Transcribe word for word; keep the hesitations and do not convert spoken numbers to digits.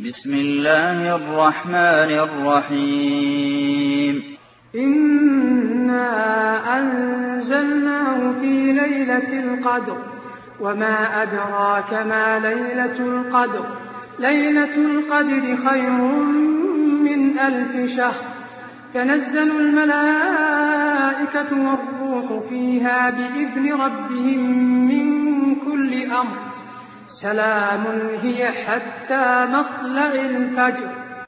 بسم الله الرحمن الرحيم إنا أنزلناه في ليلة القدر وما أدراك ما ليلة القدر ليلة القدر خير من ألف شهر تنزل الملائكة والروح فيها بإذن ربهم من كل أمر سلام هي حتى مطلع الفجر